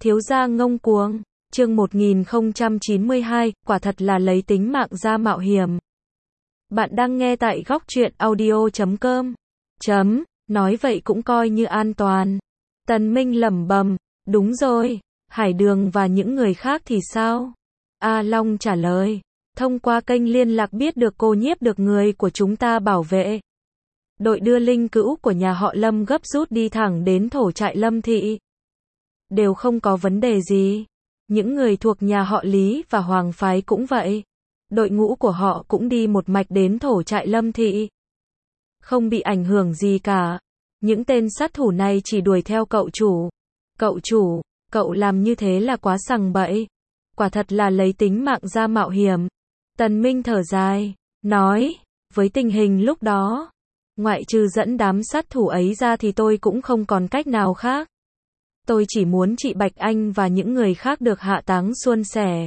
Thiếu gia ngông cuồng. Chương 1092, quả thật là lấy tính mạng ra mạo hiểm. Bạn đang nghe tại góc truyện audio.com. Nói vậy cũng coi như an toàn. Tần Minh lẩm bẩm, đúng rồi, Hải Đường và những người khác thì sao? A Long trả lời, thông qua kênh liên lạc biết được cô nhiếp được người của chúng ta bảo vệ. Đội đưa linh cữu của nhà họ Lâm gấp rút đi thẳng đến thổ trại Lâm Thị. Đều không có vấn đề gì. Những người thuộc nhà họ Lý và Hoàng phái cũng vậy. Đội ngũ của họ cũng đi một mạch đến thổ trại Lâm Thị. Không bị ảnh hưởng gì cả. Những tên sát thủ này chỉ đuổi theo cậu chủ. Cậu chủ, cậu làm như thế là quá sằng bậy. Quả thật là lấy tính mạng ra mạo hiểm. Tần Minh thở dài, nói, với tình hình lúc đó, ngoại trừ dẫn đám sát thủ ấy ra thì tôi cũng không còn cách nào khác. Tôi chỉ muốn chị Bạch Anh và những người khác được hạ táng suôn sẻ.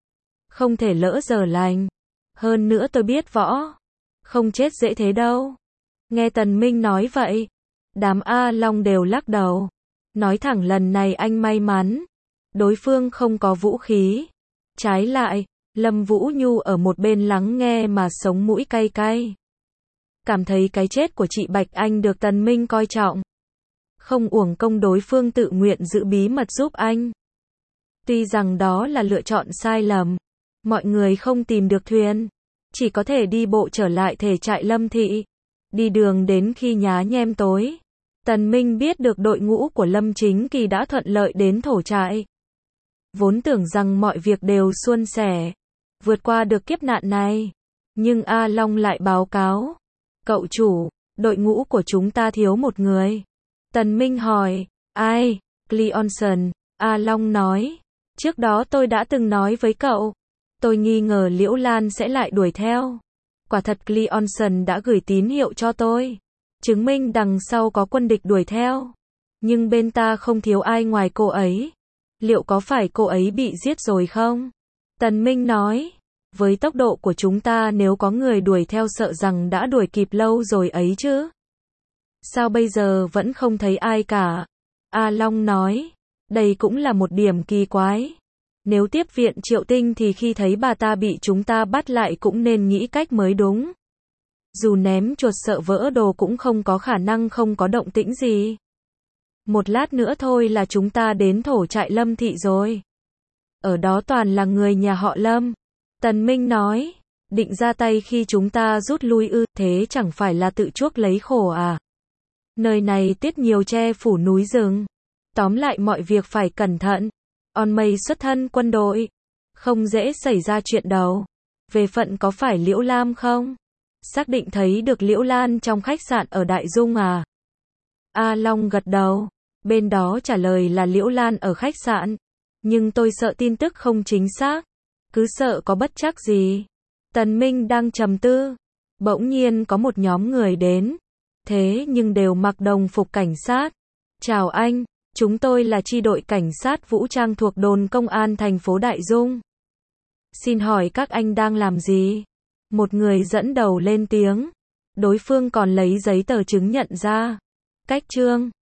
Không thể lỡ giờ lành. Hơn nữa tôi biết võ. Không chết dễ thế đâu. Nghe Tần Minh nói vậy, đám A Long đều lắc đầu. Nói thẳng lần này anh may mắn. Đối phương không có vũ khí. Trái lại, Lâm Vũ Nhu ở một bên lắng nghe mà sống mũi cay cay. Cảm thấy cái chết của chị Bạch Anh được Tần Minh coi trọng. Không uổng công đối phương tự nguyện giữ bí mật giúp anh. Tuy rằng đó là lựa chọn sai lầm. Mọi người không tìm được thuyền. Chỉ có thể đi bộ trở lại thể trại Lâm Thị. Đi đường đến khi nhá nhem tối. Tần Minh biết được đội ngũ của Lâm Chính Kỳ đã thuận lợi đến thổ trại. Vốn tưởng rằng mọi việc đều suôn sẻ. Vượt qua được kiếp nạn này. Nhưng A Long lại báo cáo. Cậu chủ, đội ngũ của chúng ta thiếu một người. Tần Minh hỏi, ai? Cleonson, A Long nói. Trước đó tôi đã từng nói với cậu. Tôi nghi ngờ Liễu Lan sẽ lại đuổi theo. Quả thật Cleonson đã gửi tín hiệu cho tôi. Chứng minh đằng sau có quân địch đuổi theo. Nhưng bên ta không thiếu ai ngoài cô ấy. Liệu có phải cô ấy bị giết rồi không? Tần Minh nói. Với tốc độ của chúng ta nếu có người đuổi theo sợ rằng đã đuổi kịp lâu rồi ấy chứ. Sao bây giờ vẫn không thấy ai cả? A Long nói. Đây cũng là một điểm kỳ quái. Nếu tiếp viện Triệu Tinh thì khi thấy bà ta bị chúng ta bắt lại cũng nên nghĩ cách mới đúng. Dù ném chuột sợ vỡ đồ cũng không có khả năng không có động tĩnh gì. Một lát nữa thôi là chúng ta đến thổ trại Lâm Thị rồi. Ở đó toàn là người nhà họ Lâm. Tần Minh nói. Định ra tay khi chúng ta rút lui ư, thế chẳng phải là tự chuốc lấy khổ à? Nơi này tiết nhiều che phủ núi rừng. Tóm lại mọi việc phải cẩn thận. On Mây xuất thân quân đội. Không dễ xảy ra chuyện đâu. Về phận có phải Liễu Lam không? Xác định thấy được Liễu Lan trong khách sạn ở Đại Dung à? A Long gật đầu. Bên đó trả lời là Liễu Lan ở khách sạn. Nhưng tôi sợ tin tức không chính xác. Cứ sợ có bất trắc gì. Tần Minh đang trầm tư. Bỗng nhiên có một nhóm người đến. Thế nhưng đều mặc đồng phục cảnh sát. Chào anh, chúng tôi là chi đội cảnh sát vũ trang thuộc đồn công an thành phố Đại Dung. Xin hỏi các anh đang làm gì? Một người dẫn đầu lên tiếng. Đối phương còn lấy giấy tờ chứng nhận ra. Cách trương.